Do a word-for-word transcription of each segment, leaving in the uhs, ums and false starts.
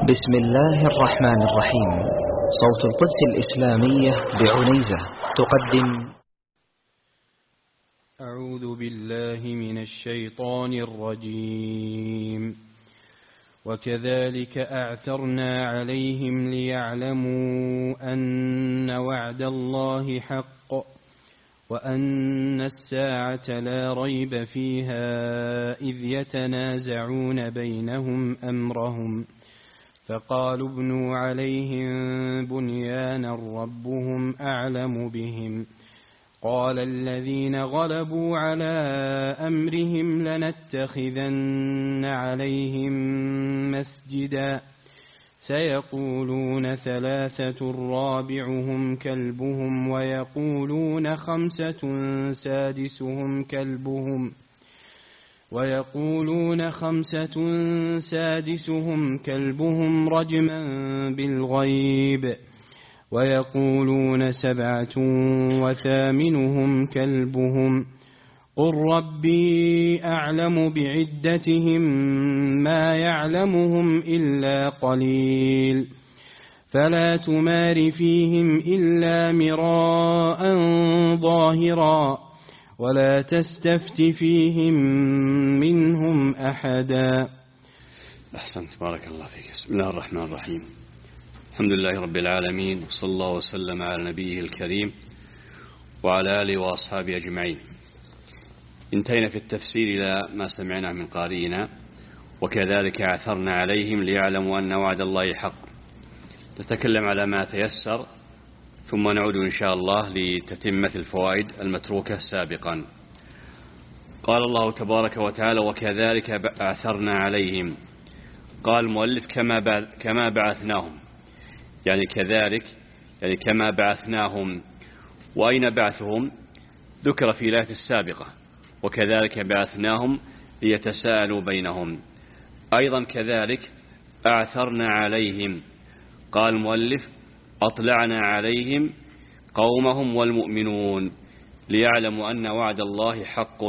بسم الله الرحمن الرحيم. صوت القدس الإسلامية بعنيزة تقدم. أعوذ بالله من الشيطان الرجيم. وكذلك أعثرنا عليهم ليعلموا أن وعد الله حق وأن الساعة لا ريب فيها إذ يتنازعون بينهم أمرهم فقالوا ابنوا عليهم بنيانا ربهم أعلم بهم قال الذين غلبوا على أمرهم لنتخذن عليهم مسجدا سيقولون ثلاثة رابعهم كلبهم ويقولون خمسة سادسهم كلبهم ويقولون خمسة سادسهم كلبهم رجما بالغيب ويقولون سبعة وثامنهم كلبهم قل ربي أعلم بعدتهم ما يعلمهم إلا قليل فلا تمار فيهم إلا مراء ظاهرا ولا تستفت فيهم منهم أحدا. أحسنت، بارك الله فيك. بسم الله الرحمن الرحيم. الحمد لله رب العالمين، وصلى الله وسلم على نبيه الكريم وعلى آله وأصحابه أجمعين. انتهينا في التفسير إلى ما سمعنا من قارئنا وكذلك أعثرنا عليهم ليعلموا أن وعد الله حق. نتكلم على ما تيسر ثم نعود إن شاء الله لتتمة الفوائد المتروكة سابقا. قال الله تبارك وتعالى وكذلك أعثرنا عليهم. قال المؤلف كما كما بعثناهم، يعني كذلك يعني كما بعثناهم. وأين بعثهم؟ ذكر في الآية السابقة وكذلك بعثناهم ليتساءلوا بينهم. أيضا كذلك أعثرنا عليهم. قال المؤلف أطلعنا عليهم قومهم والمؤمنون ليعلموا أن وعد الله حق.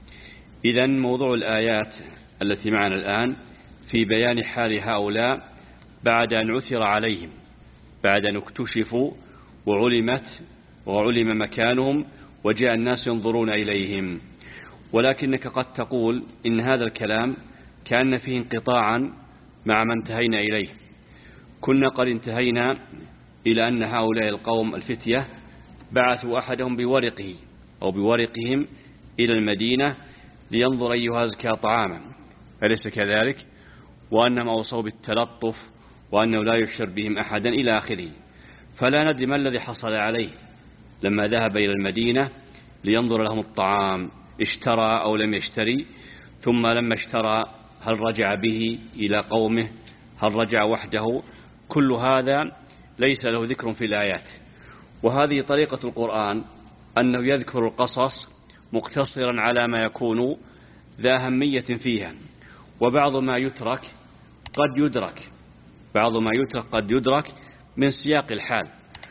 إذن موضوع الآيات التي معنا الآن في بيان حال هؤلاء بعد أن عثر عليهم، بعد أن اكتشفوا وعلمت وعلم مكانهم وجاء الناس ينظرون إليهم. ولكنك قد تقول إن هذا الكلام كان فيه انقطاعا مع ما انتهينا إليه. كنا قد انتهينا إلى أن هؤلاء القوم الفتية بعثوا أحدهم بورقه أو بورقهم إلى المدينة لينظر أيها أزكى طعاما، أليس كذلك؟ وأنهم أوصوا بالتلطف وأنه لا يشر بهم أحدا إلى آخره. فلا ندري ما الذي حصل عليه لما ذهب إلى المدينة لينظر لهم الطعام، اشترى أو لم يشتري، ثم لما اشترى هل رجع به إلى قومه، هل رجع وحده؟ كل هذا ليس له ذكر في الآيات. وهذه طريقة القرآن أنه يذكر القصص مقتصرا على ما يكون ذا أهمية فيها، وبعض ما يترك قد يدرك بعض ما يترك قد يدرك من سياق الحال.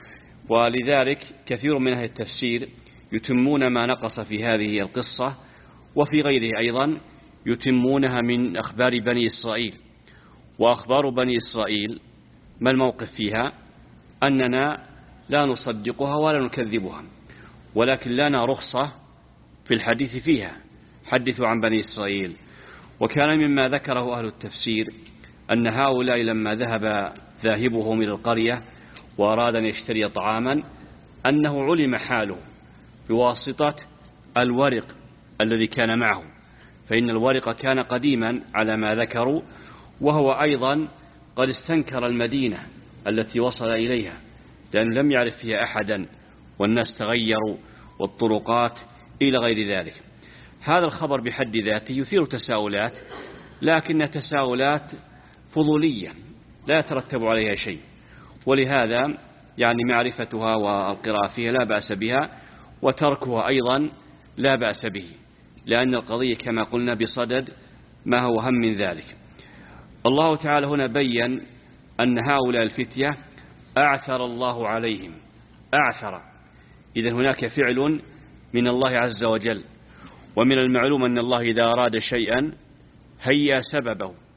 ولذلك كثير من أهل التفسير يتمون ما نقص في هذه القصة وفي غيره أيضا يتمونها من أخبار بني إسرائيل. وأخبار بني إسرائيل ما الموقف فيها؟ أننا لا نصدقها ولا نكذبها، ولكن لنا رخصة في الحديث فيها. حدثوا عن بني إسرائيل. وكان مما ذكره أهل التفسير أن هؤلاء لما ذهب ذاهبهم إلى القرية وأراد أن يشتري طعاما أنه علم حاله بواسطة الورق الذي كان معه، فإن الورق كان قديما على ما ذكروا، وهو أيضا قد استنكر المدينة التي وصل إليها لأنه لم يعرف فيها أحدا والناس تغيروا والطرقات إلى غير ذلك. هذا الخبر بحد ذاته يثير تساؤلات، لكن تساؤلات فضولية لا يترتب عليها شيء، ولهذا يعني معرفتها والقراءة فيها لا بأس بها، وتركها أيضا لا بأس به، لأن القضية كما قلنا بصدد ما هو هم من ذلك. الله تعالى هنا بيّن أن هؤلاء الفتية أعثر الله عليهم. أعثر، إذن هناك فعل من الله عز وجل. ومن المعلوم أن الله إذا أراد شيئا هيأ سببه،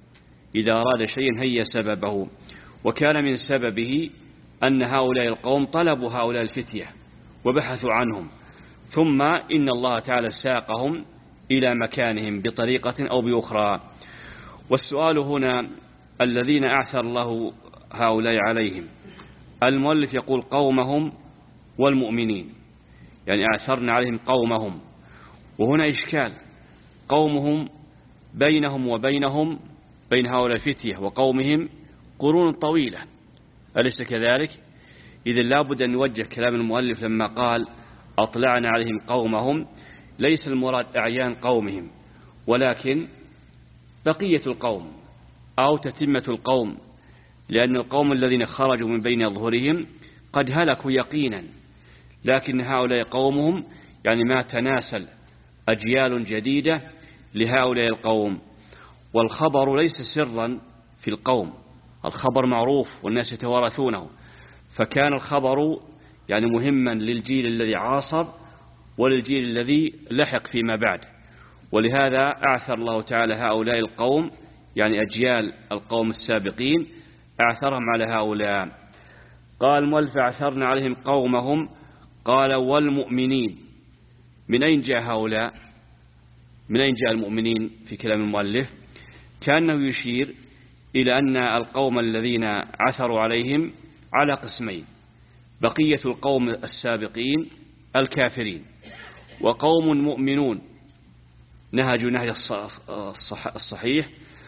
إذا أراد شيئا هيا سببه، وكان من سببه أن هؤلاء القوم طلبوا هؤلاء الفتية وبحثوا عنهم، ثم إن الله تعالى ساقهم إلى مكانهم بطريقة أو بأخرى. والسؤال هنا الذين أعثر الله هؤلاء عليهم، المؤلف يقول قومهم والمؤمنين، يعني أعثرنا عليهم قومهم، وهنا إشكال، قومهم بينهم وبينهم بين هؤلاء الفتية وقومهم قرون طويلة، أليس كذلك؟ إذن لابد أن نوجه كلام المؤلف لما قال أطلعنا عليهم قومهم، ليس المراد أعيان قومهم، ولكن بقية القوم أو تتمة القوم، لأن القوم الذين خرجوا من بين ظهورهم قد هلكوا يقينا، لكن هؤلاء قومهم يعني ما تناسل أجيال جديدة لهؤلاء القوم. والخبر ليس سرا في القوم، الخبر معروف والناس يتوارثونه، فكان الخبر يعني مهما للجيل الذي عاصر وللجيل الذي لحق فيما بعد، ولهذا أعثر الله تعالى هؤلاء القوم، يعني أجيال القوم السابقين أعثرهم على هؤلاء. قال المؤلف أعثرنا عليهم قومهم، قال والمؤمنين. من أين جاء هؤلاء؟ من أين جاء المؤمنين في كلام المؤلف؟ كأنه يشير إلى أن القوم الذين عثروا عليهم على قسمين، بقية القوم السابقين الكافرين، وقوم مؤمنون نهجوا نهج الصحيح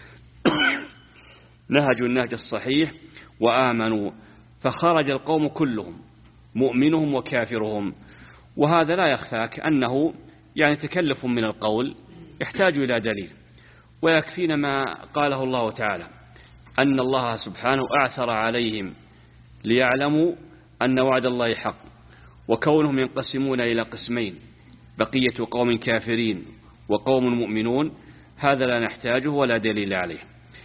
نهجوا النهج الصحيح وآمنوا، فخرج القوم كلهم مؤمنهم وكافرهم. وهذا لا يخفاك أنه يعني تكلف من القول يحتاج إلى دليل، ويكفينا ما قاله الله تعالى أن الله سبحانه أعثر عليهم ليعلموا أن وعد الله حق، وكونهم ينقسمون إلى قسمين، بقية قوم كافرين وقوم مؤمنون، هذا لا نحتاجه ولا دليل عليه.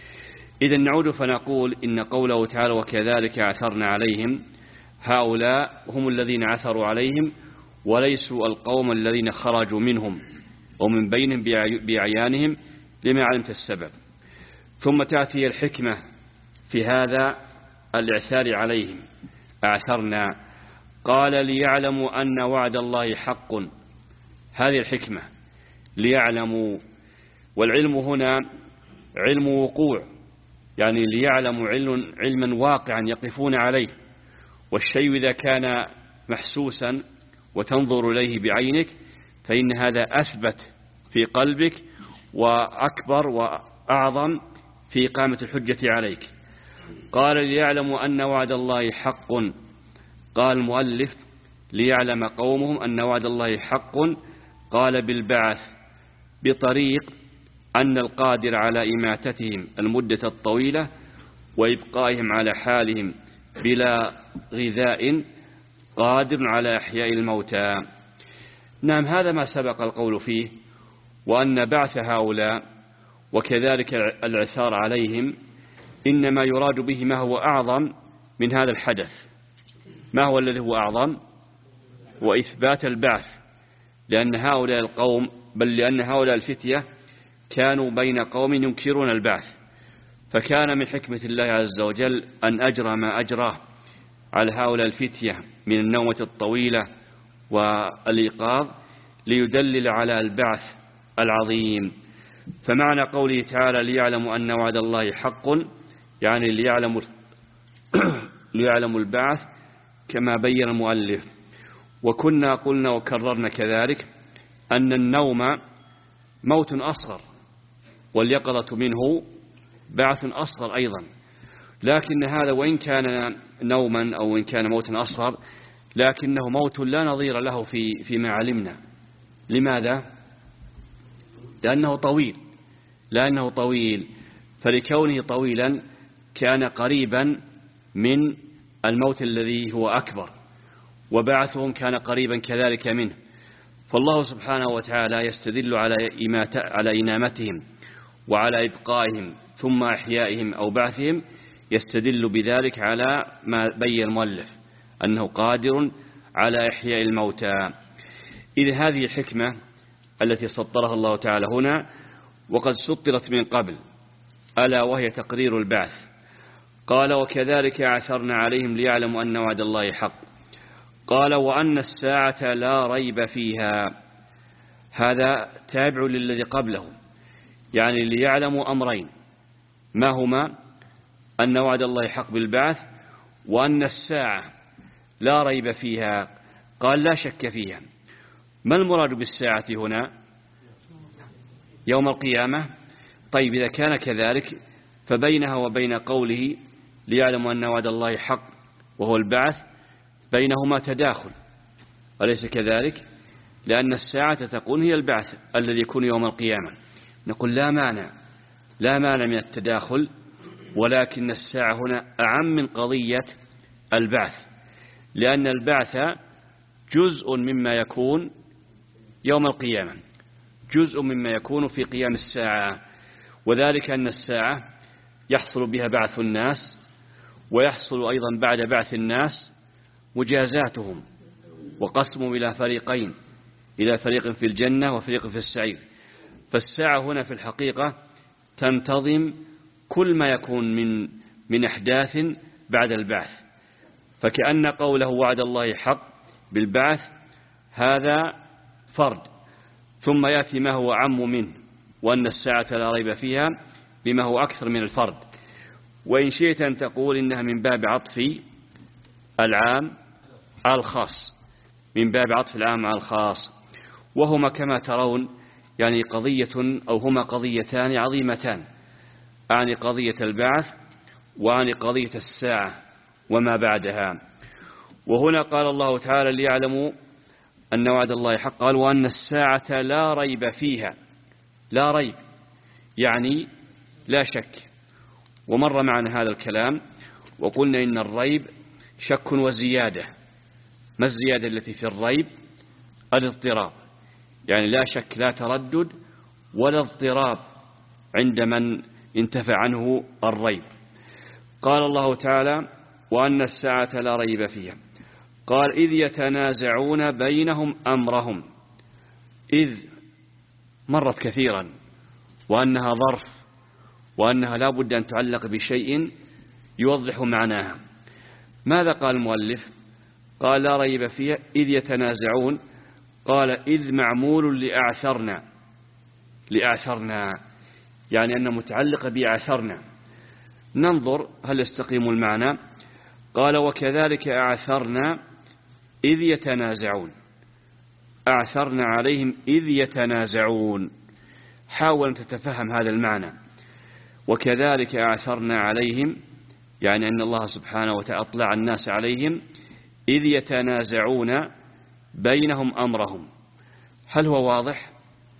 إذا نعود فنقول إن قوله تعالى وكذلك عثرنا عليهم، هؤلاء هم الذين عثروا عليهم، وليسوا القوم الذين خرجوا منهم ومن بينهم بأعيانهم لما علمت السبب. ثم تأتي الحكمة في هذا الإعثار عليهم، أعثرنا، قال ليعلموا أن وعد الله حق، هذه الحكمة ليعلموا، والعلم هنا علم وقوع، يعني ليعلموا علم علما واقعا يقفون عليه، والشيء إذا كان محسوسا وتنظر إليه بعينك فإن هذا أثبت في قلبك وأكبر وأعظم في إقامة الحجة عليك. قال ليعلموا أن وعد الله حق، قال المؤلف ليعلم قومهم أن وعد الله حق، قال بالبعث بطريق أن القادر على إماتتهم المدة الطويلة وإبقائهم على حالهم بلا غذاء قادر على إحياء الموتى. نعم، هذا ما سبق القول فيه، وأن بعث هؤلاء وكذلك العثار عليهم إنما يراد به ما هو أعظم من هذا الحدث. ما هو الذي هو أعظم؟ وإثبات البعث، لأن هؤلاء القوم بل لأن هؤلاء الفتية كانوا بين قوم ينكرون البعث، فكان من حكمة الله عز وجل أن أجرى ما أجراه على هؤلاء الفتية من النومة الطويلة والإيقاظ ليدلل على البعث العظيم. فمعنى قوله تعالى ليعلموا أن وعد الله حق، يعني ليعلموا ليعلموا البعث كما بين المؤلف. وكنا قلنا وكررنا كذلك أن النوم موت أصغر، واليقظة منه بعث أصغر أيضا، لكن هذا وإن كان نوما أو إن كان موتا أصغر لكنه موت لا نظير له في فيما علمنا. لماذا؟ لأنه طويل لأنه طويل فلكونه طويلا كان قريبا من الموت الذي هو أكبر، وبعثهم كان قريبا كذلك منه. فالله سبحانه وتعالى يستدل على على إنامتهم وعلى إبقائهم ثم إحيائهم أو بعثهم، يستدل بذلك على ما بين المؤلف أنه قادر على إحياء الموتى. إذ هذه الحكمة التي سطرها الله تعالى هنا، وقد سطرت من قبل، ألا وهي تقرير البعث. قال وكذلك أعثرنا عليهم ليعلموا أن وعد الله حق. قال وأن الساعة لا ريب فيها، هذا تابع للذي قبله، يعني ليعلموا أمرين، ما هما؟ أن وعد الله حق بالبعث، وأن الساعة لا ريب فيها، قال لا شك فيها. ما المراد بالساعة هنا؟ يوم القيامة. طيب إذا كان كذلك فبينها وبين قوله ليعلموا أن وعد الله حق وهو البعث بينهما تداخل، أليس كذلك؟ لأن الساعة تكون هي البعث الذي يكون يوم القيامة. نقول لا مانع، لا مانع من التداخل، ولكن الساعة هنا أعم من قضية البعث، لأن البعث جزء مما يكون يوم القيامة، جزء مما يكون في قيام الساعة، وذلك أن الساعة يحصل بها بعث الناس، ويحصل أيضا بعد بعث الناس مجازاتهم وقسمهم إلى فريقين، إلى فريق في الجنة وفريق في السعير. فالساعة هنا في الحقيقة تنتظم كل ما يكون من من أحداث بعد البعث، فكأن قوله وعد الله حق بالبعث هذا فرد، ثم يأتي ما هو عم منه، وأن الساعة لا ريب فيها بما هو أكثر من الفرد. وإن شئت أن تقول إنها من باب عطف العام على الخاص، من باب عطف العام على الخاص، وهما كما ترون يعني قضية أو هما قضيتان عظيمتان، عن قضية البعث وعن قضية الساعة وما بعدها. وهنا قال الله تعالى ليعلموا أن وعد الله حق، قال وأن الساعة لا ريب فيها، لا ريب يعني لا شك. ومر معنا هذا الكلام وقلنا إن الريب شك وزيادة. ما الزيادة التي في الريب؟ الاضطراب، يعني لا شك لا تردد ولا اضطراب عند من انتفى عنه الريب. قال الله تعالى وأن الساعة لا ريب فيها، قال إذ يتنازعون بينهم أمرهم. إذ مرت كثيرا، وأنها ظرف، وأنها لا بد أن تعلق بشيء يوضح معناها. ماذا قال المؤلف؟ قال لا ريب فيها إذ يتنازعون، قال إذ معمول لأعثرنا، لأعثرنا يعني أن متعلق بأعثرنا. ننظر هل يستقيم المعنى. قال وكذلك أعثرنا إذ يتنازعون، أعثرنا عليهم إذ يتنازعون. حاول أن تتفهم هذا المعنى. وكذلك أعثرنا عليهم يعني أن الله سبحانه وتعالى أطلع الناس عليهم إذ يتنازعون بينهم أمرهم. هل هو واضح؟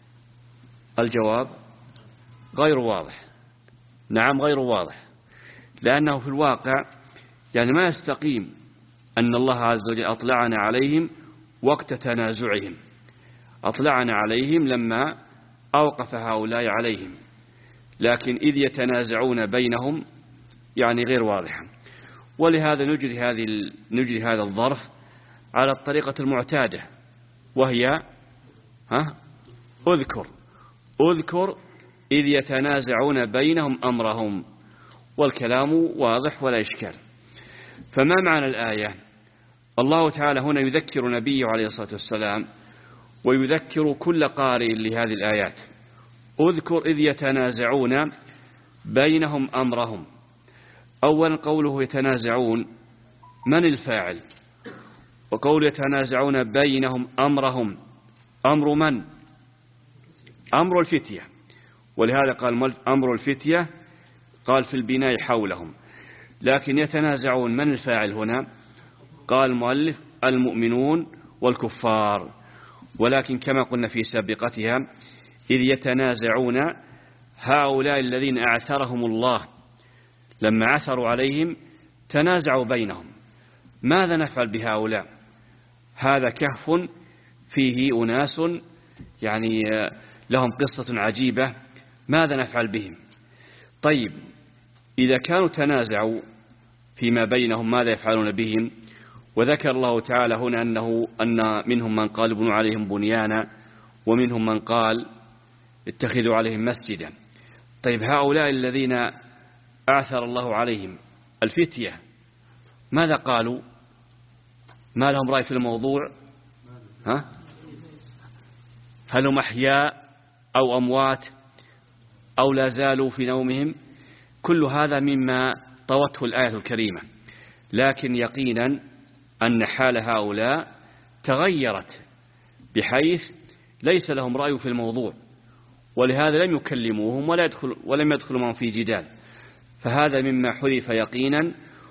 الجواب غير واضح. نعم غير واضح، لأنه في الواقع يعني ما يستقيم أن الله عز وجل أطلعنا عليهم وقت تنازعهم، أطلعنا عليهم لما أوقف هؤلاء عليهم، لكن إذ يتنازعون بينهم يعني غير واضحة. ولهذا نجري هذه نجري هذا الظرف على الطريقة المعتادة، وهي ها أذكر أذكر إذ يتنازعون بينهم أمرهم، والكلام واضح ولا إشكال. فما معنى الآية؟ الله تعالى هنا يذكر نبيه عليه الصلاة والسلام ويذكر كل قارئ لهذه الآيات. أذكر إذ يتنازعون بينهم أمرهم. أولا قوله يتنازعون، من الفاعل؟ وقول يتنازعون بينهم أمرهم، أمر من؟ أمر الفتية، ولهذا قال أمر الفتية قال في البناء حولهم. لكن يتنازعون من الفاعل هنا؟ قال المؤلف المؤمنون والكفار. ولكن كما قلنا في سابقتها إذ يتنازعون هؤلاء الذين أعثرهم الله، لما عثروا عليهم تنازعوا بينهم. ماذا نفعل بهؤلاء؟ هذا كهف فيه أناس يعني لهم قصة عجيبة، ماذا نفعل بهم؟ طيب إذا كانوا تنازعوا فيما بينهم ماذا يفعلون بهم؟ وذكر الله تعالى هنا أنه أن منهم من قال ابنوا عليهم بنيانا، ومنهم من قال اتخذوا عليهم مسجدا. طيب هؤلاء الذين أعثر الله عليهم الفتية ماذا قالوا؟ ما لهم رأي في الموضوع؟ ها؟ هل هم أحياء أو أموات أو لا زالوا في نومهم؟ كل هذا مما طوته الآية الكريمة، لكن يقينا أن حال هؤلاء تغيرت بحيث ليس لهم رأي في الموضوع، ولهذا لم يكلموهم ولا يدخل ولم يدخلوا معهم في جدال. فهذا مما حذف يقينا،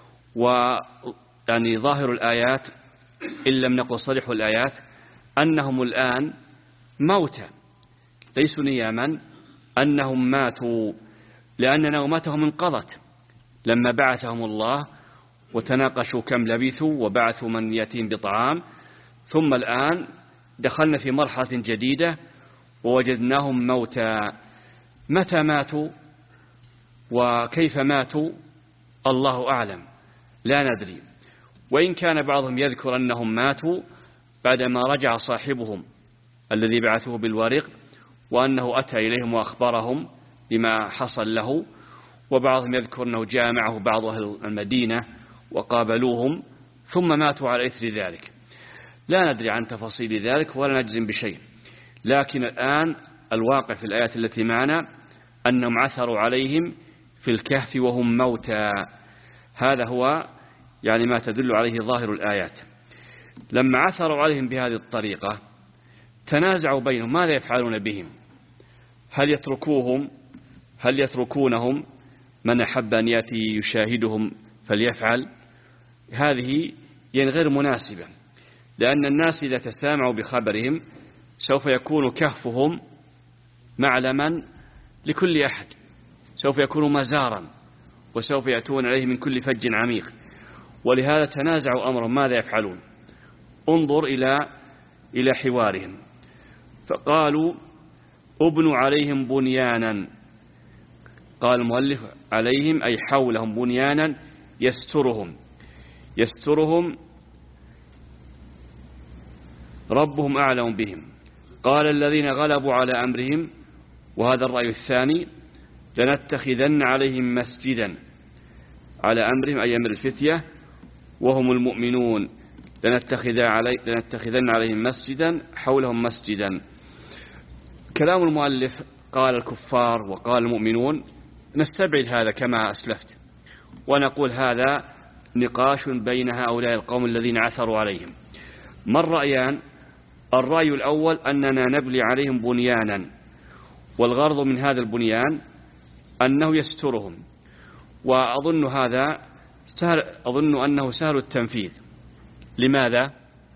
ويعني ظاهر الآيات إن لم نقل صريح الآيات أنهم الآن موتى ليسوا نياما، أنهم ماتوا لأن نومتهم انقضت لما بعثهم الله وتناقشوا كم لبثوا وبعثوا من يأتيهم بطعام، ثم الآن دخلنا في مرحلة جديدة ووجدناهم موتى. متى ماتوا وكيف ماتوا الله أعلم، لا ندري. وإن كان بعضهم يذكر أنهم ماتوا بعدما رجع صاحبهم الذي بعثوه بالورق وأنه أتى إليهم وأخبرهم بما حصل له، وبعضهم يذكر أنه جاء معه بعض أهل المدينة وقابلوهم ثم ماتوا على إثر ذلك. لا ندري عن تفاصيل ذلك ولا نجزم بشيء، لكن الآن الواقع في الآيات التي معنا أنهم عثروا عليهم في الكهف وهم موتى. هذا هو يعني ما تدل عليه ظاهر الآيات. لما عثروا عليهم بهذه الطريقة تنازعوا بينهم ماذا يفعلون بهم، هل يتركوهم هل يتركونهم، من أحب أن يأتي يشاهدهم فليفعل. هذه يعني غير مناسبة، لأن الناس إذا تسامعوا بخبرهم سوف يكون كهفهم معلما لكل أحد، سوف يكون مزارا وسوف يأتون عليه من كل فج عميق. ولهذا تنازعوا أمرهم ماذا يفعلون. انظر إلى إلى حوارهم، فقالوا ابنوا عليهم بنيانا. قال المؤلف عليهم أي حولهم بنيانا يسترهم يسترهم ربهم أعلم بهم. قال الذين غلبوا على أمرهم، وهذا الرأي الثاني، لنتخذن عليهم مسجدا. على أمرهم أي أمر الفتية وهم المؤمنون، لنتخذ علي لنتخذن عليهم مسجدا حولهم مسجدا. كلام المؤلف قال الكفار وقال المؤمنون، نستبعد هذا كما أسلفت ونقول هذا نقاش بين هؤلاء القوم الذين عثروا عليهم. ما الرأيان؟ الرأي الأول أننا نبني عليهم بنيانا، والغرض من هذا البنيان أنه يسترهم، وأظن هذا سهل أظن أنه سهل التنفيذ. لماذا؟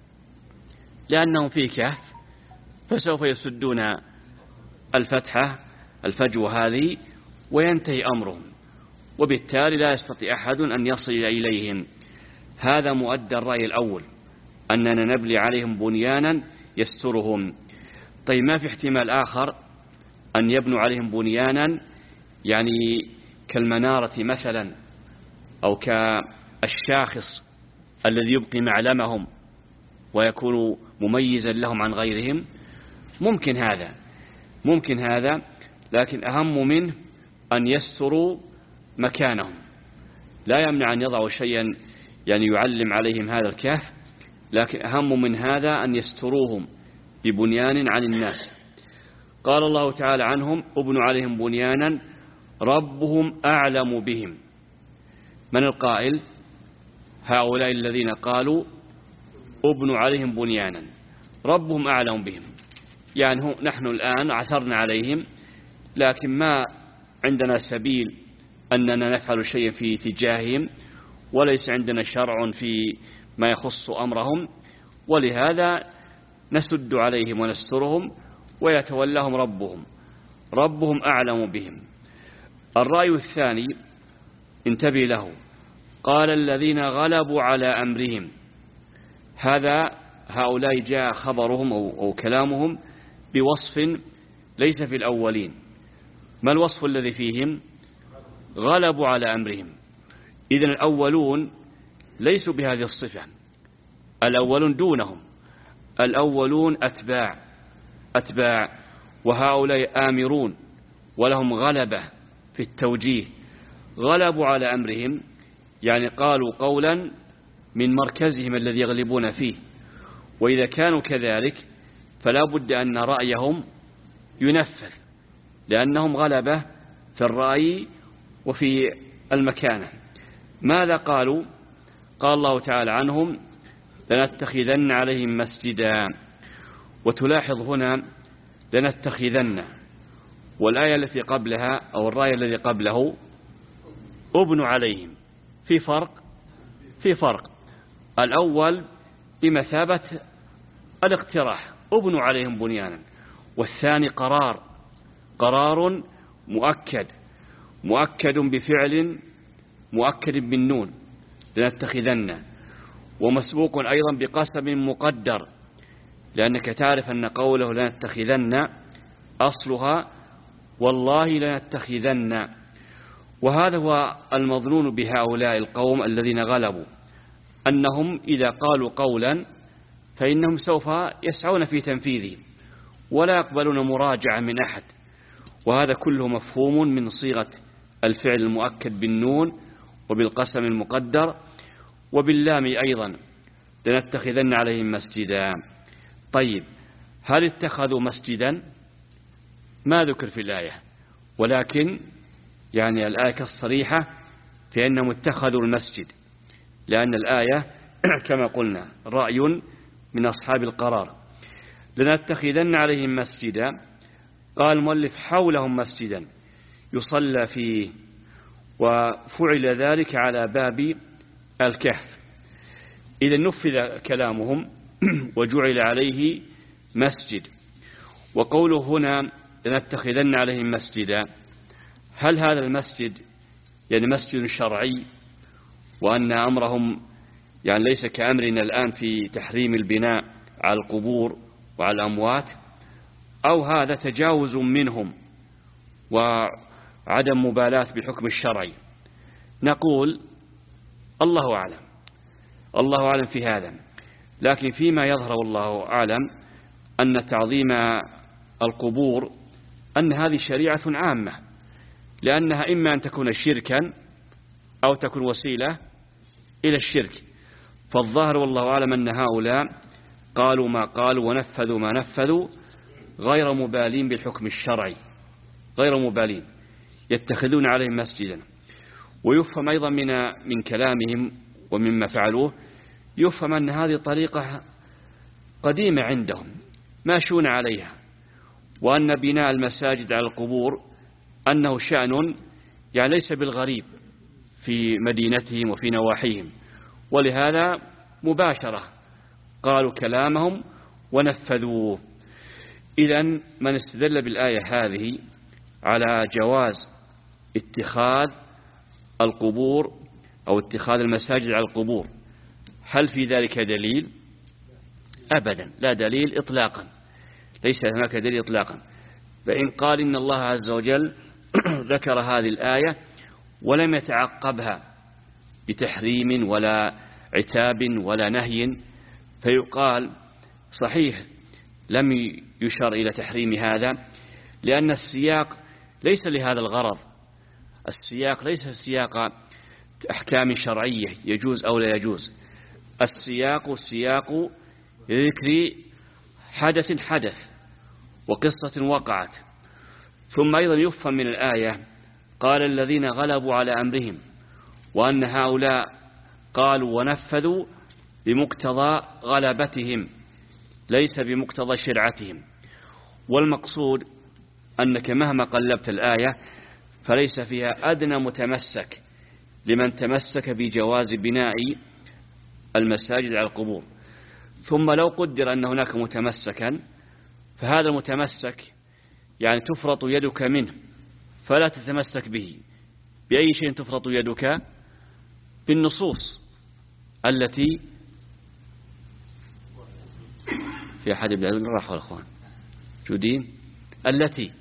لأنهم في كهف فسوف يسدون الفتحة الفجوة هذه وينتهي أمرهم، وبالتالي لا يستطيع أحد أن يصل إليهم. هذا مؤدى الرأي الأول، أننا نبني عليهم بنيانا يسترهم. طيب ما في احتمال آخر أن يبنوا عليهم بنيانا يعني كالمنارة مثلا، أو كالشاخص الذي يبقي معلمهم ويكون مميزا لهم عن غيرهم؟ ممكن هذا ممكن هذا لكن أهم منه أن يستروا مكانهم. لا يمنع أن يضعوا شيئا يعني يعلم عليهم هذا الكهف، لكن أهم من هذا أن يستروهم ببنيان عن الناس. قال الله تعالى عنهم ابنوا عليهم بنيانا ربهم أعلم بهم. من القائل؟ هؤلاء الذين قالوا ابنوا عليهم بنيانا ربهم أعلم بهم. يعني هو نحن الآن عثرنا عليهم لكن ما عندنا سبيل أننا نفعل شيئا في تجاههم، وليس عندنا شرع في ما يخص أمرهم، ولهذا نسد عليهم ونسترهم ويتولاهم ربهم ربهم أعلم بهم. الرأي الثاني انتبه له، قال الذين غلبوا على أمرهم. هذا هؤلاء جاء خبرهم أو, أو كلامهم بوصف ليس في الأولين. ما الوصف الذي فيهم؟ غلبوا على أمرهم. إذن الأولون ليسوا بهذه الصفة، الأولون دونهم، الأولون أتباع أتباع وهؤلاء آمرون ولهم غلبة في التوجيه غلبوا على أمرهم، يعني قالوا قولا من مركزهم الذي يغلبون فيه، وإذا كانوا كذلك فلا بد أن رأيهم ينفذ لأنهم غلبة في الرأي وفي المكانة. ماذا قالوا؟ قال الله تعالى عنهم لنتخذن عليهم مسجدا. وتلاحظ هنا لنتخذن، والآية التي قبلها أو الرأي الذي قبله ابن عليهم، في فرق في فرق الأول بمثابة الاقتراح ابن عليهم بنيانا، والثاني قرار قرار مؤكد مؤكد بفعل مؤكد بالنون لنتخذن، ومسبوق أيضا بقسم مقدر، لأنك تعرف أن قوله لنتخذن أصلها والله لنتخذن. وهذا هو المظنون بهؤلاء القوم الذين غلبوا، أنهم إذا قالوا قولا فإنهم سوف يسعون في تنفيذه ولا يقبلون مراجعة من أحد، وهذا كله مفهوم من صيغة الفعل المؤكد بالنون وبالقسم المقدر وباللام أيضا لنتخذن عليهم مسجدا. طيب، هل اتخذوا مسجدا؟ ما ذكر في الآية، ولكن يعني الآية الصريحة في أنهم اتخذوا المسجد، لأن الآية كما قلنا رأي من أصحاب القرار. لنتخذن عليهم مسجدا، قال المؤلف حولهم مسجدا يصلى فيه، وفعل ذلك على باب الكهف. إذا نفذ كلامهم وجعل عليه مسجد. وقوله هنا لنتخذن عليهم مسجدا، هل هذا المسجد يعني مسجد شرعي وأن أمرهم يعني ليس كأمرنا الآن في تحريم البناء على القبور وعلى الأموات، أو هذا تجاوز منهم وعدم مبالاة بالحكم الشرعي؟ نقول الله أعلم الله أعلم في هذا، لكن فيما يظهر والله أعلم أن تعظيم القبور أن هذه شريعة عامة، لأنها إما أن تكون شركا أو تكون وسيلة إلى الشرك. فالظاهر والله أعلم أن هؤلاء قالوا ما قالوا ونفذوا ما نفذوا غير مبالين بالحكم الشرعي، غير مبالين، يتخذون عليهم مسجدا. ويفهم أيضا من من كلامهم ومما فعلوه، يفهم أن هذه طريقة قديمة عندهم ماشون عليها، وأن بناء المساجد على القبور أنه شأن يعني ليس بالغريب في مدينتهم وفي نواحيهم، ولهذا مباشرة قالوا كلامهم ونفذوه. إذن من استدل بالآية هذه على جواز اتخاذ القبور أو اتخاذ المساجد على القبور، هل في ذلك دليل؟ أبدا لا دليل إطلاقا، ليس هناك دليل إطلاقا. فإن قال إن الله عز وجل ذكر هذه الآية ولم يتعقبها بتحريم ولا عتاب ولا نهي، فيقال صحيح لم يشر إلى تحريم هذا، لأن السياق ليس لهذا الغرض، السياق ليس سياق أحكام شرعية يجوز أو لا يجوز، السياق سياق ذكر حدث حدث وقصة وقعت. ثم أيضا يفهم من الآية قال الذين غلبوا على أمرهم، وأن هؤلاء قالوا ونفذوا بمقتضى غلبتهم ليس بمقتضى شرعتهم. والمقصود أنك مهما قلبت الآية فليس فيها أدنى متمسك لمن تمسك بجواز بناء المساجد على القبور. ثم لو قدر أن هناك متمسكا، فهذا المتمسك يعني تفرط يدك منه فلا تتمسك به. بأي شيء تفرط يدك؟ بالنصوص التي في أحد ابن العلم راح والأخوان جودين التي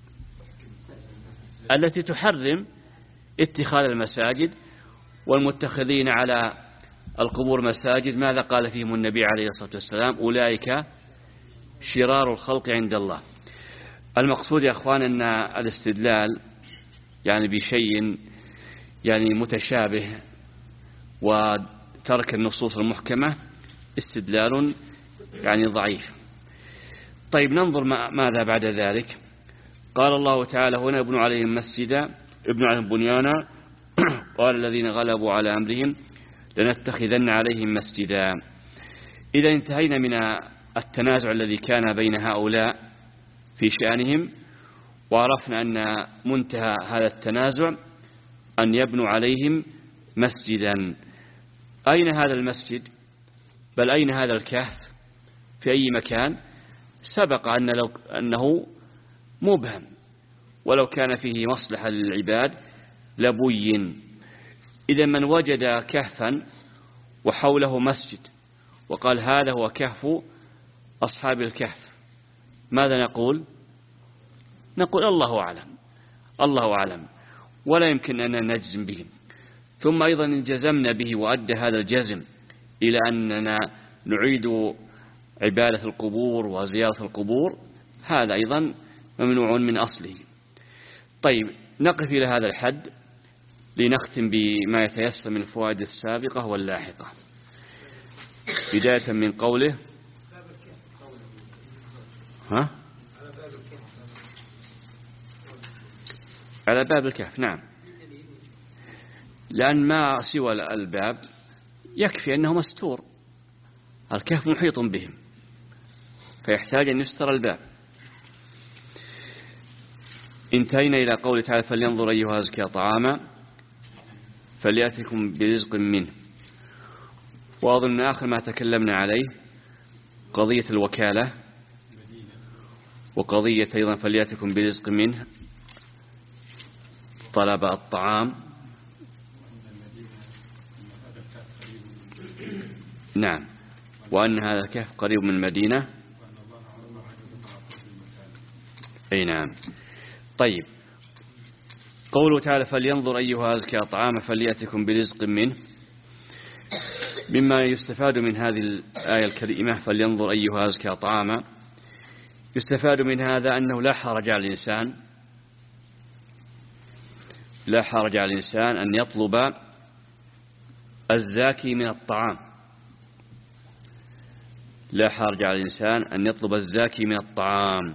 التي تحرم اتخاذ المساجد والمتخذين على القبور مساجد. ماذا قال فيهم النبي عليه الصلاة والسلام؟ أولئك شرار الخلق عند الله. المقصود يا أخوان أن الاستدلال يعني بشيء يعني متشابه وترك النصوص المحكمة استدلال يعني ضعيف. طيب ننظر ماذا بعد ذلك. قال الله تعالى هنا ابن عليهم مسجدا ابن عليهم بنيانا قال الذين غلبوا على أمرهم لنتخذن عليهم مسجدا. إذا انتهينا من التنازع الذي كان بين هؤلاء في شأنهم، وعرفنا أن منتهى هذا التنازع أن يبنوا عليهم مسجدا. أين هذا المسجد؟ بل أين هذا الكهف؟ في أي مكان؟ سبق أن لو أنه مبهم، ولو كان فيه مصلحة للعباد لبين. إذا من وجد كهفا وحوله مسجد وقال هذا هو كهف أصحاب الكهف، ماذا نقول؟ نقول الله أعلم، الله أعلم، ولا يمكن أن نجزم به. ثم أيضا إن جزمنا به وأدى هذا الجزم إلى أننا نعيد عبادة القبور وزيارة القبور، هذا أيضا ممنوع من أصله. طيب نقف إلى هذا الحد لنختم بما يتيسر من الفوائد السابقة واللاحقة، بداية من قوله ها؟ على باب الكهف. نعم، لأن ما سوى الباب يكفي أنه مستور، الكهف محيط بهم فيحتاج أن يستر الباب. انتهينا إلى قوله تعالى فلينظر أيها أزكى طعاما فليأتكم برزق منه. وأظن آخر ما تكلمنا عليه قضية الوكالة، وقضية أيضا فليأتكم برزق منه طلب الطعام. نعم، وأن هذا الكهف قريب من المدينة. أي نعم. طيب قوله تعالى فلينظر أيها أزكى طعاما فليأتكم برزق منه، مما يستفاد من هذه الآية الكريمة فلينظر أيها أزكى طعاما، يستفاد من هذا أنه لا حرج على الإنسان لا حرج على الإنسان أن يطلب الزاكي من الطعام لا حرج على الإنسان أن يطلب الزاكي من الطعام.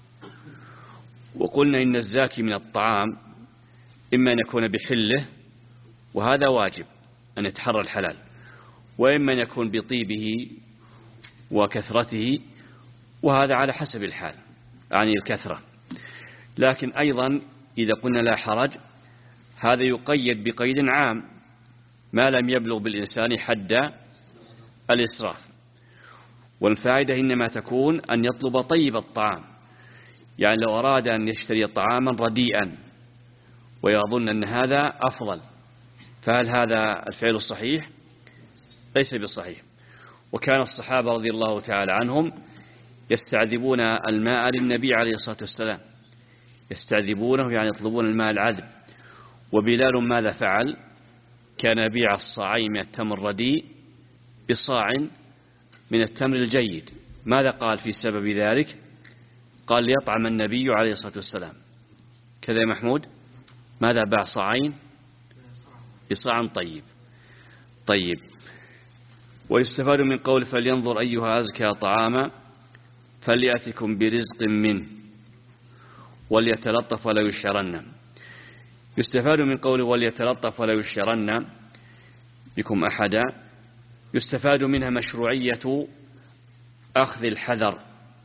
وقلنا إن الزاكي من الطعام إما أن يكون بحله، وهذا واجب أن يتحرى الحلال، وإما أن يكون بطيبه وكثرته، وهذا على حسب الحال يعني الكثرة. لكن أيضا إذا قلنا لا حرج هذا يقيد بقيد عام ما لم يبلغ بالإنسان حد الإسراف. والفائدة إنما تكون أن يطلب طيب الطعام، يعني لو أراد أن يشتري طعاما رديئا ويظن أن هذا أفضل، فهل هذا الفعل الصحيح؟ ليس بالصحيح. وكان الصحابة رضي الله تعالى عنهم يستعذبون الماء للنبي عليه الصلاة والسلام، يستعذبونه يعني يطلبون الماء العذب. وبلال ماذا فعل؟ كان يبيع الصاعين من التمر الرديء بصاع من التمر الجيد. ماذا قال في سبب ذلك؟ قال ليطعم النبي عليه الصلاة والسلام. كذا يا محمود؟ ماذا باع صاعين بصاع طيب. طيب ويستفاد من قول فلينظر أيها أزكى طعاما فليأتكم برزق منه وليتلطف ولا يشعرن. يستفاد من قوله وليتلطف ولا يشعرن بكم أحدا، يستفاد منها مشروعية أخذ الحذر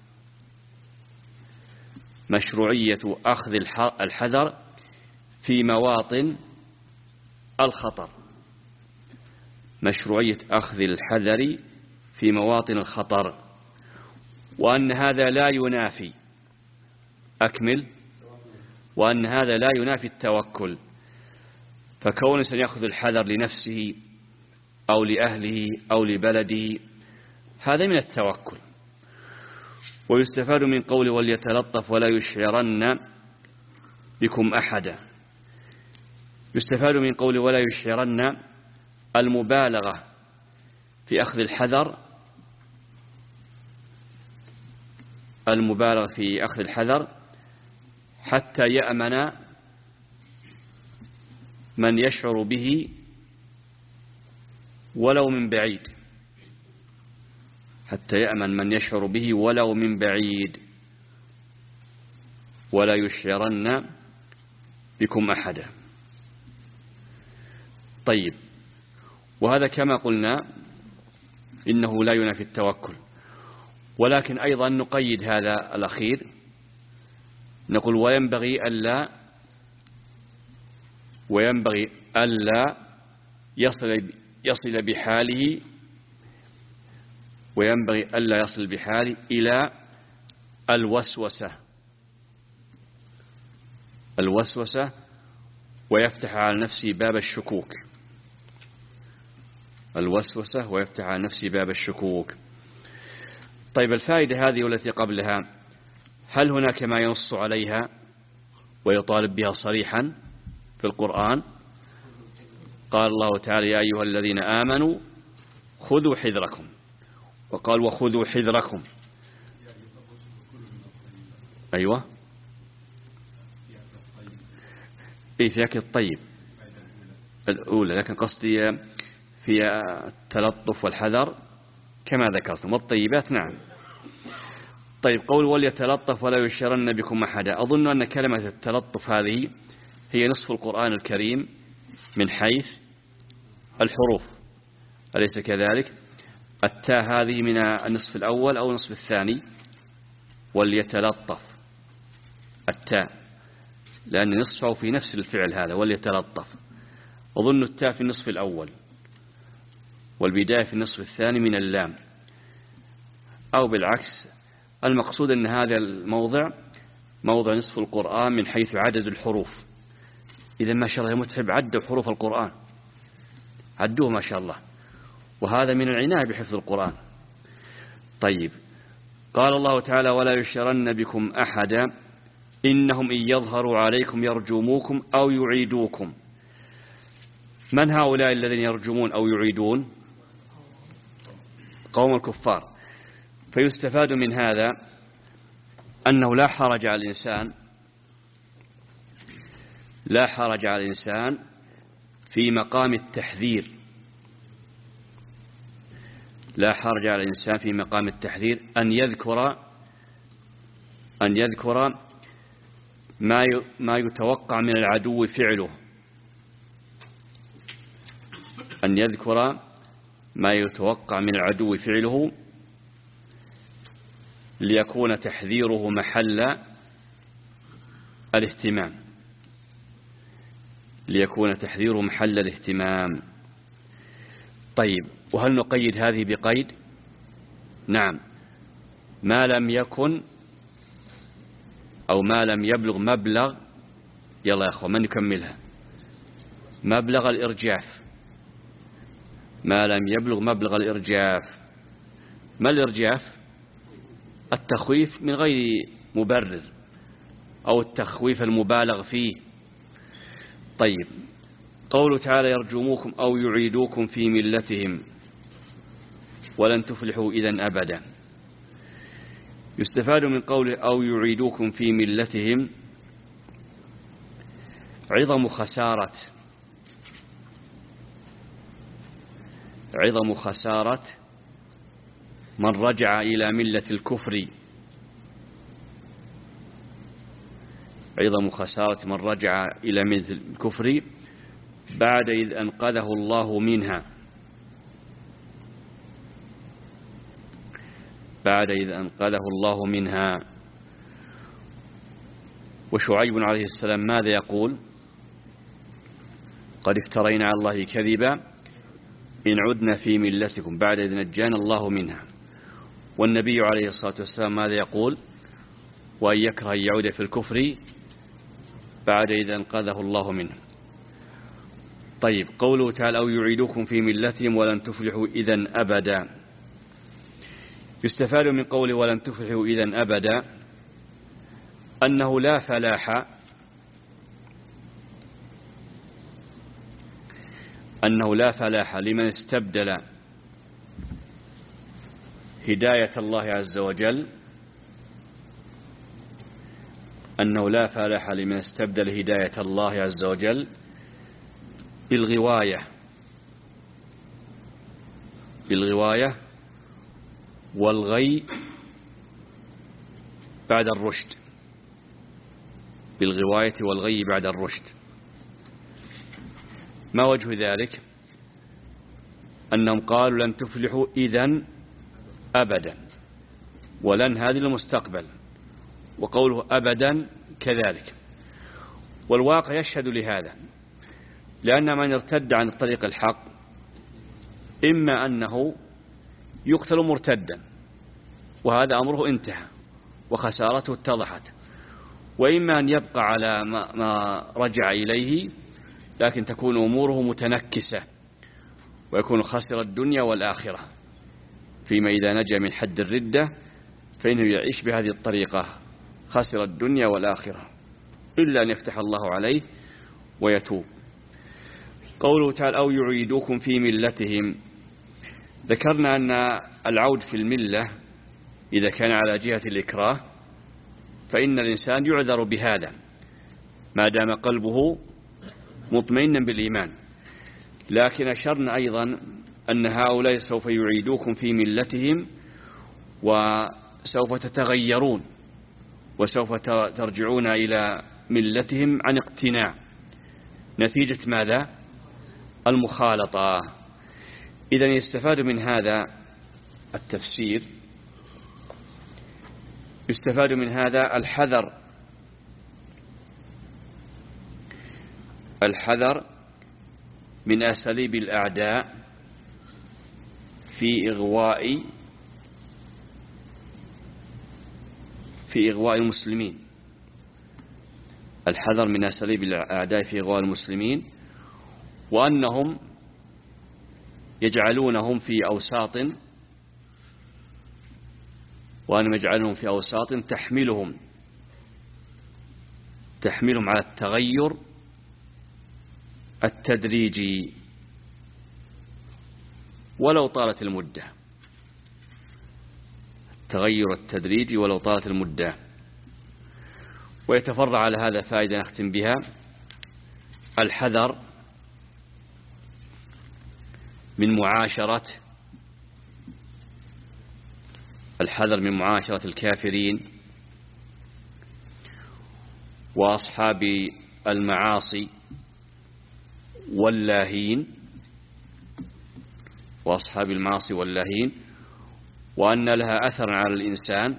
مشروعية أخذ الحذر في مواطن الخطر مشروعية أخذ الحذر في مواطن الخطر، وأن هذا لا ينافي أكمل وأن هذا لا ينافي التوكل. فكون سيأخذ الحذر لنفسه أو لأهله أو لبلده هذا من التوكل. ويستفاد من قول وليتلطف ولا يشعرن بكم أحدا، يستفاد من قول ولا يشعرن المبالغة في أخذ الحذر المبالغة في أخذ الحذر حتى يأمن من يشعر به ولو من بعيد، حتى يأمن من يشعر به ولو من بعيد، ولا يشعرن بكم أحدا. طيب، وهذا كما قلنا إنه لا ينافي التوكل، ولكن أيضا نقيد هذا الأخير، نقول وينبغي ألا وينبغي ألا يصل يصل بحاله وينبغي ألا يصل بحاله إلى الوسوسة الوسوسة ويفتح على نفسه باب الشكوك الوسوسة ويفتح على نفسه باب الشكوك. طيب، الفائدة هذه والتي قبلها، هل هناك ما ينص عليها ويطالب بها صريحا في القرآن؟ قال الله تعالى: يا أيها الذين آمنوا خذوا حذركم، وقال: وخذوا حذركم. أيوة، إيه فيك الطيب الأولى، لكن قصدي في التلطف والحذر كما ذكرتم، والطيبات نعم. طيب، قول وليتلطف ولا يشعرن بكم أحدا، أظن أن كلمة التلطف هذه هي نصف القرآن الكريم من حيث الحروف، أليس كذلك؟ التاء هذه من النصف الأول أو النصف الثاني؟ وليتلطف التاء، لأن نصفه في نفس الفعل هذا وليتلطف. أظن التاء في النصف الأول والبداية في النصف الثاني من اللام، أو بالعكس. المقصود أن هذا الموضع موضع نصف القرآن من حيث عدد الحروف. إذا ما شاء الله يا متعب عدوا حروف القرآن، عدوه ما شاء الله، وهذا من العناية بحفظ القرآن. طيب، قال الله تعالى: ولا يشعرن بكم أحدا إنهم إن يظهروا عليكم يرجموكم أو يعيدوكم. من هؤلاء الذين يرجمون أو يعيدون؟ قوم الكفار. فيستفاد من هذا أنه لا حرج على الإنسان لا حرج على الإنسان في مقام التحذير لا حرج على الإنسان في مقام التحذير أن يذكر أن يذكر ما ما يتوقع من العدو فعله أن يذكر ما يتوقع من العدو فعله ليكون تحذيره محل الاهتمام ليكون تحذيره محل الاهتمام. طيب، وهل نقيد هذه بقيد؟ نعم، ما لم يكن أو ما لم يبلغ مبلغ، يلا يا أخوة من نكملها، مبلغ الإرجاف. ما لم يبلغ مبلغ الإرجاف. ما الإرجاف؟ التخويف من غير مبرر أو التخويف المبالغ فيه. طيب، قوله تعالى: يرجموكم أو يعيدوكم في ملتهم ولن تفلحوا إذن أبدا. يستفاد من قوله أو يعيدوكم في ملتهم عظم خسارة عظم خسارة من رجع إلى ملة الكفر عظم خسارة من رجع إلى ملة الكفر بعد إذ أنقذه الله منها بعد إذ أنقذه الله منها. وشعيب عليه السلام ماذا يقول؟ قد افترينا على الله كذبا إن عدنا في ملتكم بعد إذ نجانا الله منها. والنبي عليه الصلاة والسلام ماذا يقول؟ وأن يكره يعود في الكفر بعد إذ أنقذه الله منه. طيب، قوله تعالى: أو يعيدوكم في ملتهم ولن تفلحوا إذن أبدا. يستفاد من قوله ولن تفلحوا إذن أبدا أنه لا فلاح أنه لا فلاح لمن استبدل هداية الله عز وجل أنه لا فلاح لمن استبدل هداية الله عز وجل بالغواية بالغواية والغي بعد الرشد بالغواية والغي بعد الرشد. ما وجه ذلك؟ أنهم قالوا لن تفلحوا إذن أبدا، ولن هذه المستقبل، وقوله أبدا كذلك. والواقع يشهد لهذا، لأن من ارتد عن الطريق الحق إما أنه يقتل مرتدا وهذا أمره انتهى وخسارته اتضحت، وإما أن يبقى على ما, ما رجع إليه لكن تكون أموره متنكسة ويكون خسر الدنيا والآخرة. فيما إذا نجا من حد الردة فإنه يعيش بهذه الطريقة خسر الدنيا والآخرة، إلا أن يفتح الله عليه ويتوب. قوله تعالى أو يعيدوكم في ملتهم، ذكرنا أن العود في الملة إذا كان على جهة الإكراه فإن الإنسان يعذر بهذا ما دام قلبه مطمئنا بالإيمان، لكن أشرنا أيضا أن هؤلاء سوف يعيدوكم في ملتهم وسوف تتغيرون وسوف ترجعون إلى ملتهم عن اقتناع نتيجة ماذا؟ المخالطة. إذن يستفاد من هذا التفسير يستفاد من هذا الحذر الحذر من أساليب الأعداء في إغواء في إغواء المسلمين الحذر من أساليب الأعداء في إغواء المسلمين، وأنهم يجعلونهم في أوساط وأنهم يجعلونهم في أوساط تحملهم تحملهم على التغير التدريجي ولو طالت المدة التغير التدريجي ولو طالت المدة. ويتفرع على هذا فائدة نختم بها: الحذر من معاشرة الحذر من معاشرة الكافرين وأصحاب المعاصي واللاهين وأصحاب المعاصي واللاهين وأن لها أثر على الإنسان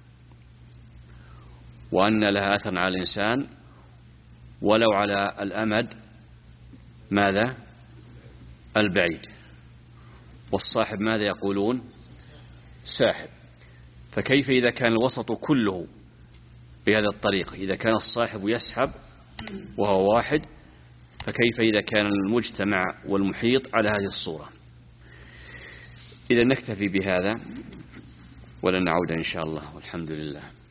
وأن لها أثر على الإنسان ولو على الأمد ماذا؟ البعيد. والصاحب ماذا يقولون؟ ساحب. فكيف إذا كان الوسط كله بهذا الطريق؟ إذا كان الصاحب يسحب وهو واحد، فكيف إذا كان المجتمع والمحيط على هذه الصورة؟ إذا نكتفي بهذا ولن نعود إن شاء الله، والحمد لله.